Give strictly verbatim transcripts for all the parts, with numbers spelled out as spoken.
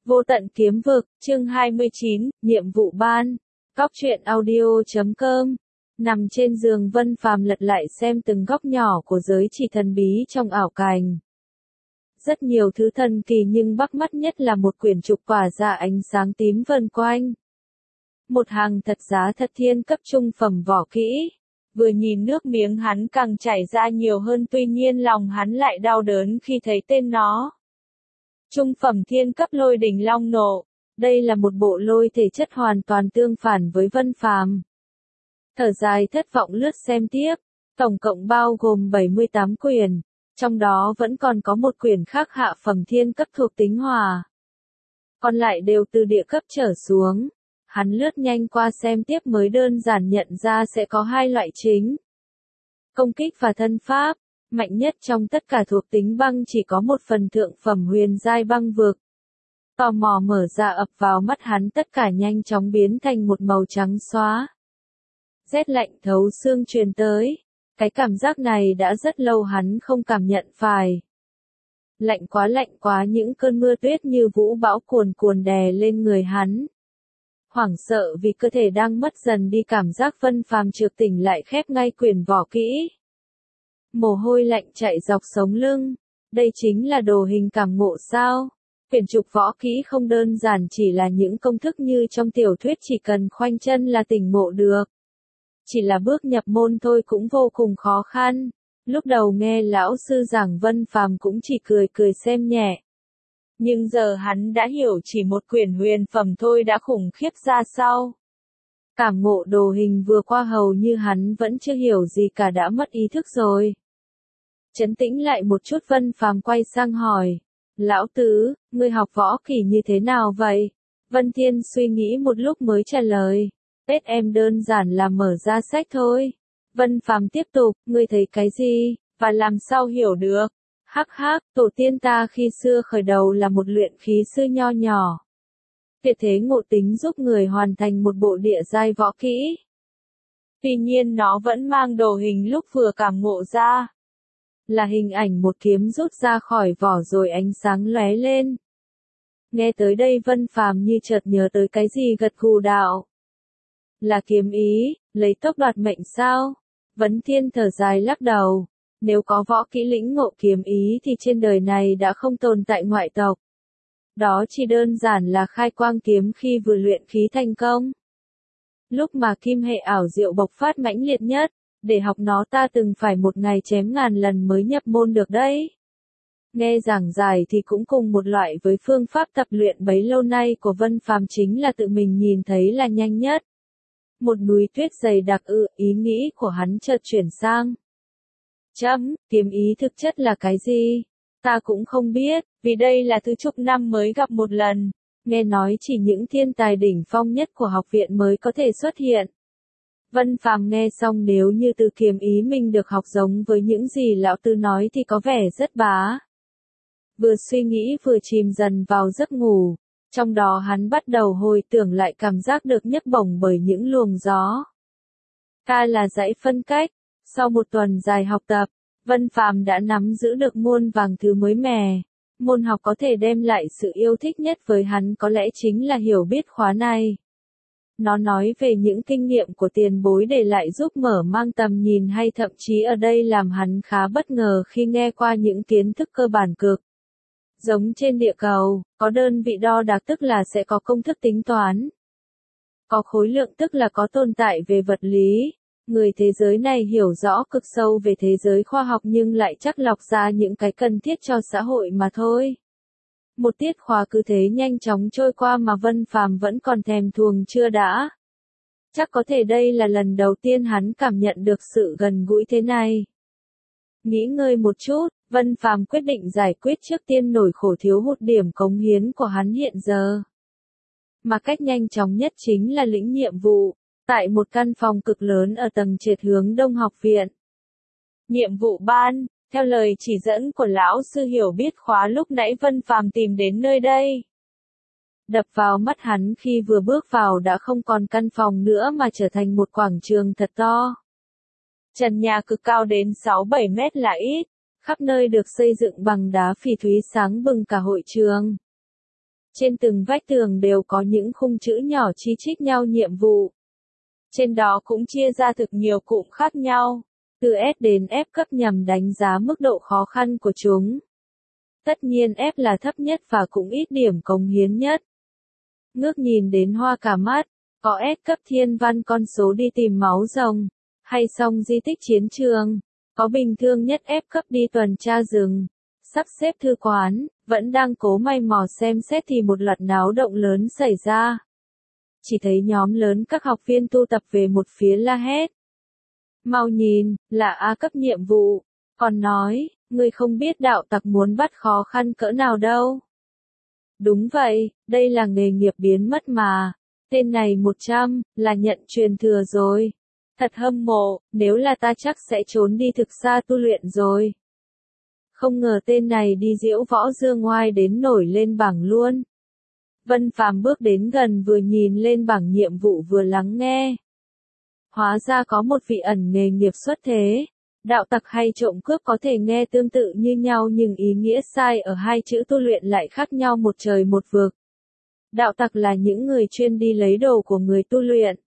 Vô tận kiếm vực, chương hai mươi chín, nhiệm vụ ban. Góc truyện audio chấm com. Nằm trên giường Vân Phàm lật lại xem từng góc nhỏ của giới chỉ thần bí trong ảo cảnh. Rất nhiều thứ thần kỳ nhưng bắt mắt nhất là một quyển trục tỏa ra ánh sáng tím vần quanh. Một hàng thật giá thật thiên cấp trung phẩm võ kỹ. Vừa nhìn nước miếng hắn càng chảy ra nhiều hơn, tuy nhiên lòng hắn lại đau đớn khi thấy tên nó. Trung phẩm thiên cấp lôi đỉnh long nộ. Đây là một bộ lôi thể chất hoàn toàn tương phản với Vân Phàm. Thở dài thất vọng lướt xem tiếp, tổng cộng bao gồm bảy mươi tám quyển, trong đó vẫn còn có một quyển khác hạ phẩm thiên cấp thuộc tính hỏa. Còn lại đều từ địa cấp trở xuống. Hắn lướt nhanh qua xem tiếp mới đơn giản nhận ra sẽ có hai loại chính. Công kích và thân pháp. Mạnh nhất trong tất cả thuộc tính băng chỉ có một phần thượng phẩm huyền giai băng vực. Tò mò mở ra ập vào mắt hắn, tất cả nhanh chóng biến thành một màu trắng xóa. Rét lạnh thấu xương truyền tới. Cái cảm giác này đã rất lâu hắn không cảm nhận phải. Lạnh quá lạnh quá, những cơn mưa tuyết như vũ bão cuồn cuồn đè lên người hắn. Hoảng sợ vì cơ thể đang mất dần đi cảm giác, Vân Phàm chợt tỉnh lại khép ngay quyển võ kỹ. Mồ hôi lạnh chạy dọc sống lưng. Đây chính là đồ hình cảm ngộ sao? Quyển trục võ kỹ không đơn giản chỉ là những công thức như trong tiểu thuyết chỉ cần khoanh chân là tỉnh ngộ được. Chỉ là bước nhập môn thôi cũng vô cùng khó khăn. Lúc đầu nghe lão sư giảng, Vân Phàm cũng chỉ cười cười xem nhẹ. Nhưng giờ hắn đã hiểu chỉ một quyển huyền phẩm thôi đã khủng khiếp ra sao. Cảm ngộ đồ hình vừa qua hầu như hắn vẫn chưa hiểu gì cả đã mất ý thức rồi. Trấn tĩnh lại một chút, Vân Phàm quay sang hỏi. Lão tứ, ngươi học võ kỹ như thế nào vậy? Vân Thiên suy nghĩ một lúc mới trả lời. Tết em đơn giản là mở ra sách thôi. Vân Phàm tiếp tục, ngươi thấy cái gì, và làm sao hiểu được? Hắc hắc, tổ tiên ta khi xưa khởi đầu là một luyện khí sư nho nhỏ. Tuyệt thế ngộ tính giúp người hoàn thành một bộ địa giai võ kỹ. Tuy nhiên nó vẫn mang đồ hình lúc vừa cảm ngộ ra. Là hình ảnh một kiếm rút ra khỏi vỏ rồi ánh sáng lóe lên. Nghe tới đây Vân Phàm như chợt nhớ tới cái gì, gật gù đạo. Là kiếm ý, lấy tốc đoạt mệnh sao? Vấn Thiên thở dài lắc đầu. Nếu có võ kỹ lĩnh ngộ kiếm ý thì trên đời này đã không tồn tại ngoại tộc. Đó chỉ đơn giản là khai quang kiếm khi vừa luyện khí thành công. Lúc mà kim hệ ảo diệu bộc phát mãnh liệt nhất, để học nó ta từng phải một ngày chém ngàn lần mới nhập môn được đấy. Nghe giảng giải thì cũng cùng một loại với phương pháp tập luyện bấy lâu nay của Vân Phàm, chính là tự mình nhìn thấy là nhanh nhất. Một núi tuyết dày đặc ư, ý nghĩ của hắn chợt chuyển sang. Chấm, kiếm ý thực chất là cái gì? Ta cũng không biết, vì đây là thứ chục năm mới gặp một lần. Nghe nói chỉ những thiên tài đỉnh phong nhất của học viện mới có thể xuất hiện. Vân Phàm nghe xong, nếu như từ kiếm ý mình được học giống với những gì lão tư nói thì có vẻ rất bá. Vừa suy nghĩ vừa chìm dần vào giấc ngủ. Trong đó hắn bắt đầu hồi tưởng lại cảm giác được nhấc bổng bởi những luồng gió. Ca là dãy phân cách. Sau một tuần dài học tập, Vân Phàm đã nắm giữ được muôn vàng thứ mới mẻ. Môn học có thể đem lại sự yêu thích nhất với hắn có lẽ chính là hiểu biết khóa này. Nó nói về những kinh nghiệm của tiền bối để lại giúp mở mang tầm nhìn, hay thậm chí ở đây làm hắn khá bất ngờ khi nghe qua những kiến thức cơ bản cực. Giống trên địa cầu, có đơn vị đo đạc tức là sẽ có công thức tính toán. Có khối lượng tức là có tồn tại về vật lý. Người thế giới này hiểu rõ cực sâu về thế giới khoa học nhưng lại chắt lọc ra những cái cần thiết cho xã hội mà thôi. Một tiết khóa cứ thế nhanh chóng trôi qua mà Vân Phàm vẫn còn thèm thuồng chưa đã. Chắc có thể đây là lần đầu tiên hắn cảm nhận được sự gần gũi thế này. Nghĩ ngơi một chút, Vân Phàm quyết định giải quyết trước tiên nỗi khổ thiếu hụt điểm cống hiến của hắn hiện giờ. Mà cách nhanh chóng nhất chính là lĩnh nhiệm vụ. Tại một căn phòng cực lớn ở tầng trệt hướng đông học viện. Nhiệm vụ ban, theo lời chỉ dẫn của lão sư hiểu biết khóa lúc nãy Vân Phàm tìm đến nơi đây. Đập vào mắt hắn khi vừa bước vào đã không còn căn phòng nữa mà trở thành một quảng trường thật to. Trần nhà cực cao đến sáu bảy mét là ít, khắp nơi được xây dựng bằng đá phỉ thúy sáng bừng cả hội trường. Trên từng vách tường đều có những khung chữ nhỏ chi chít nhau nhiệm vụ. Trên đó cũng chia ra thực nhiều cụm khác nhau, từ S đến F cấp nhằm đánh giá mức độ khó khăn của chúng. Tất nhiên F là thấp nhất và cũng ít điểm cống hiến nhất. Ngước nhìn đến hoa cả mắt, có S cấp thiên văn con số đi tìm máu rồng, hay xong di tích chiến trường, có bình thường nhất F cấp đi tuần tra rừng, sắp xếp thư quán, vẫn đang cố may mò xem xét thì một loạt náo động lớn xảy ra. Chỉ thấy nhóm lớn các học viên tu tập về một phía la hét. Mau nhìn, là A cấp nhiệm vụ, còn nói, ngươi không biết đạo tặc muốn bắt khó khăn cỡ nào đâu. Đúng vậy, đây là nghề nghiệp biến mất mà. Tên này một trăm, là nhận truyền thừa rồi. Thật hâm mộ, nếu là ta chắc sẽ trốn đi thực xa tu luyện rồi. Không ngờ tên này đi diễu võ dương ngoai đến nổi lên bảng luôn. Vân Phàm bước đến gần vừa nhìn lên bảng nhiệm vụ vừa lắng nghe. Hóa ra có một vị ẩn nghề nghiệp xuất thế. Đạo tặc hay trộm cướp có thể nghe tương tự như nhau nhưng ý nghĩa sai ở hai chữ tu luyện lại khác nhau một trời một vực. Đạo tặc là những người chuyên đi lấy đồ của người tu luyện.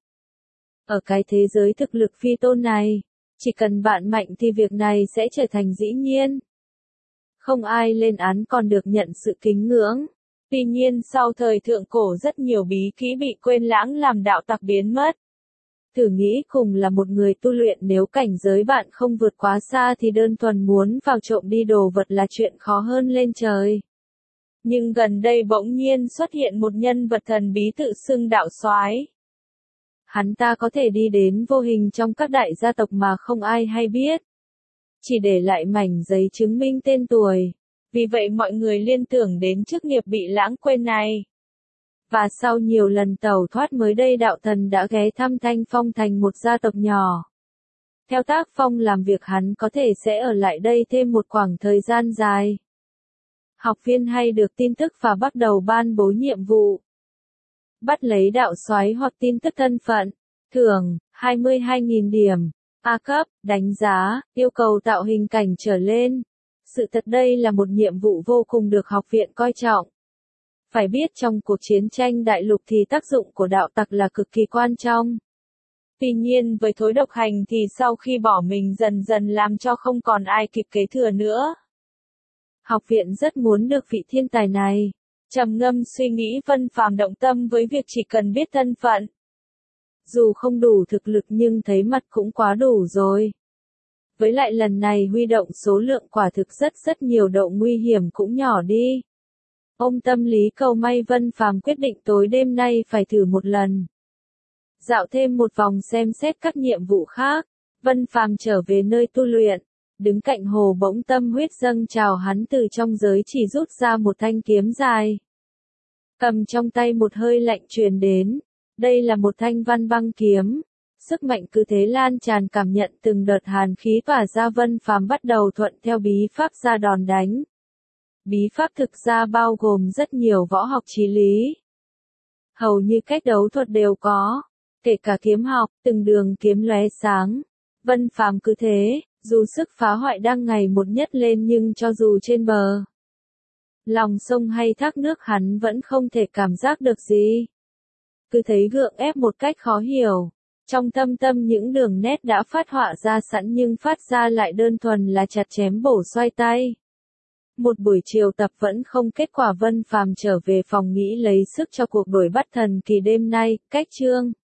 Ở cái thế giới thực lực phi tôn này, chỉ cần bạn mạnh thì việc này sẽ trở thành dĩ nhiên. Không ai lên án còn được nhận sự kính ngưỡng. Tuy nhiên sau thời thượng cổ rất nhiều bí kỹ bị quên lãng làm đạo tặc biến mất. Thử nghĩ cùng là một người tu luyện nếu cảnh giới bạn không vượt quá xa thì đơn thuần muốn vào trộm đi đồ vật là chuyện khó hơn lên trời. Nhưng gần đây bỗng nhiên xuất hiện một nhân vật thần bí tự xưng đạo soái. Hắn ta có thể đi đến vô hình trong các đại gia tộc mà không ai hay biết. Chỉ để lại mảnh giấy chứng minh tên tuổi. Vì vậy mọi người liên tưởng đến chức nghiệp bị lãng quên này. Và sau nhiều lần tẩu thoát mới đây đạo thần đã ghé thăm Thanh Phong thành một gia tộc nhỏ. Theo tác phong làm việc hắn có thể sẽ ở lại đây thêm một khoảng thời gian dài. Học viên hay được tin tức và bắt đầu ban bố nhiệm vụ. Bắt lấy đạo soái hoặc tin tức thân phận, thưởng, hai mươi hai nghìn điểm, A cấp, đánh giá, yêu cầu tạo hình cảnh trở lên. Sự thật đây là một nhiệm vụ vô cùng được học viện coi trọng. Phải biết trong cuộc chiến tranh đại lục thì tác dụng của đạo tặc là cực kỳ quan trọng. Tuy nhiên với thối độc hành thì sau khi bỏ mình dần dần làm cho không còn ai kịp kế thừa nữa. Học viện rất muốn được vị thiên tài này. Trầm ngâm suy nghĩ Vân Phàm động tâm với việc chỉ cần biết thân phận. Dù không đủ thực lực nhưng thấy mặt cũng quá đủ rồi. Với lại lần này huy động số lượng quả thực rất rất nhiều độ nguy hiểm cũng nhỏ đi. Ôm tâm lý cầu may Vân Phàm quyết định tối đêm nay phải thử một lần. Dạo thêm một vòng xem xét các nhiệm vụ khác, Vân Phàm trở về nơi tu luyện. Đứng cạnh hồ bỗng tâm huyết dâng trào hắn từ trong giới chỉ rút ra một thanh kiếm dài. Cầm trong tay một hơi lạnh truyền đến. Đây là một thanh văn băng kiếm. Sức mạnh cứ thế lan tràn cảm nhận từng đợt hàn khí tỏa ra Vân Phàm bắt đầu thuận theo bí pháp ra đòn đánh. Bí pháp thực ra bao gồm rất nhiều võ học chí lý. Hầu như cách đấu thuật đều có. Kể cả kiếm học, từng đường kiếm lóe sáng. Vân Phàm cứ thế. Dù sức phá hoại đang ngày một nhất lên nhưng cho dù trên bờ lòng sông hay thác nước hắn vẫn không thể cảm giác được gì. Cứ thấy gượng ép một cách khó hiểu. Trong thâm tâm những đường nét đã phát họa ra sẵn nhưng phát ra lại đơn thuần là chặt chém bổ xoay tay. Một buổi chiều tập vẫn không kết quả Vân Phàm trở về phòng nghĩ lấy sức cho cuộc đuổi bắt thần kỳ đêm nay, cách chương.